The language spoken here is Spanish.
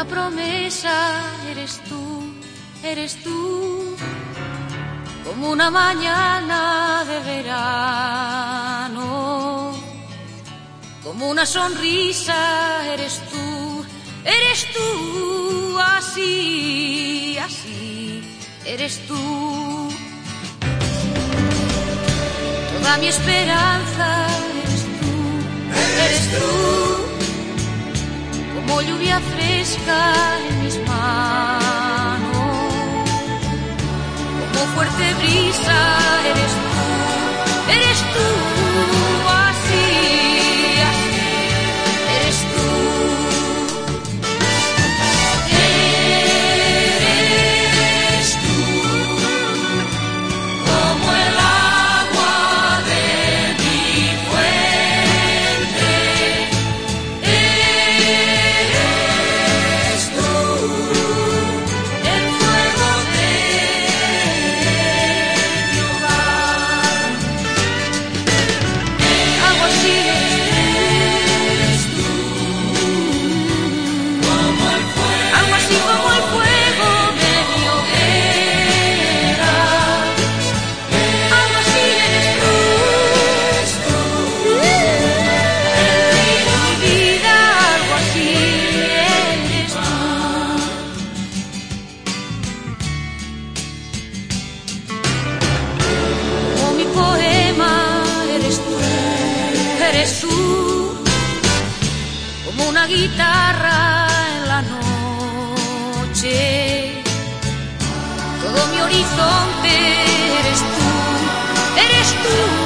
una promesa, eres tú, como una mañana de verano, como una sonrisa, eres tú, así, así, eres tú. Toda mi esperanza, eres tú, como lluvia fresca en mis manos, como fuerte brisa, eres tú, así, así, eres tú. Eres tú, como el agua de mi fuente. Eres tú, el fuego de mi hogar. Algo así eres tú, algo así como el fuego de mi hoguera. Algo así eres tú, el río de mi vida. Algo así eres tú. Como mi poema, eres tú, como una guitarra en la noche. Todo mi horizonte eres tú,